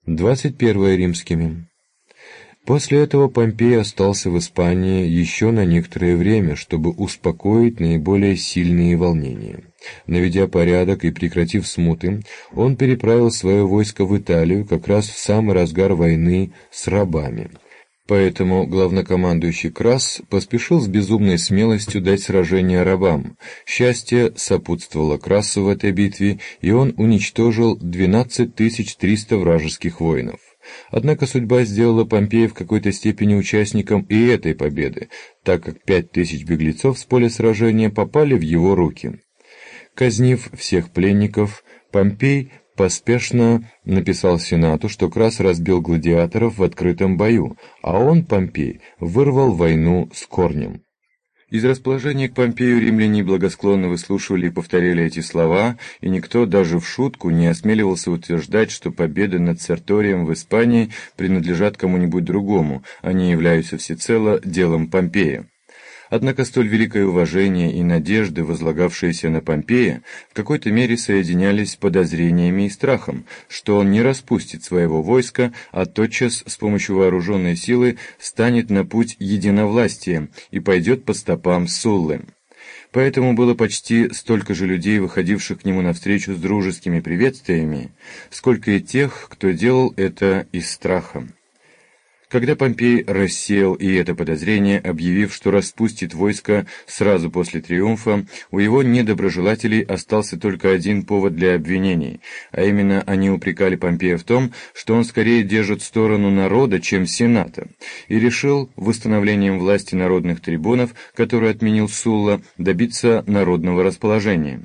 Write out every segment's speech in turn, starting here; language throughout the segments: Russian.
21 римскими. После этого Помпей остался в Испании еще на некоторое время, чтобы успокоить наиболее сильные волнения. Наведя порядок и прекратив смуты, он переправил свое войско в Италию как раз в самый разгар войны с рабами. Поэтому главнокомандующий Крас поспешил с безумной смелостью дать сражение рабам. Счастье сопутствовало Красу в этой битве, и он уничтожил 12 300 вражеских воинов. Однако судьба сделала Помпея в какой-то степени участником и этой победы, так как 5000 беглецов с поля сражения попали в его руки. Казнив всех пленников, Помпей поспешно написал Сенату, что Крас разбил гладиаторов в открытом бою, а он, Помпей, вырвал войну с корнем. Из расположения к Помпею римляне благосклонно выслушивали и повторяли эти слова, и никто даже в шутку не осмеливался утверждать, что победы над Серторием в Испании принадлежат кому-нибудь другому, а не являются всецело делом Помпея. Однако столь великое уважение и надежды, возлагавшиеся на Помпея, в какой-то мере соединялись с подозрениями и страхом, что он не распустит своего войска, а тотчас с помощью вооруженной силы станет на путь единовластия и пойдет по стопам Суллы. Поэтому было почти столько же людей, выходивших к нему навстречу с дружескими приветствиями, сколько и тех, кто делал это из страха. Когда Помпей рассеял и это подозрение, объявив, что распустит войско сразу после триумфа, у его недоброжелателей остался только один повод для обвинений, а именно они упрекали Помпея в том, что он скорее держит сторону народа, чем Сената, и решил восстановлением власти народных трибунов, который отменил Сулла, добиться народного расположения.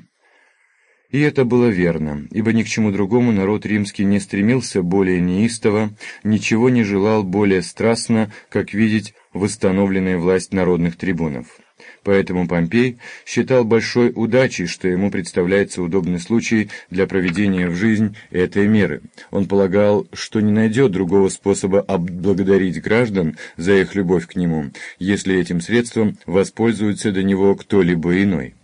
И это было верно, ибо ни к чему другому народ римский не стремился более неистово, ничего не желал более страстно, как видеть восстановленную власть народных трибунов. Поэтому Помпей считал большой удачей, что ему представляется удобный случай для проведения в жизнь этой меры. Он полагал, что не найдет другого способа отблагодарить граждан за их любовь к нему, если этим средством воспользуется до него кто-либо иной.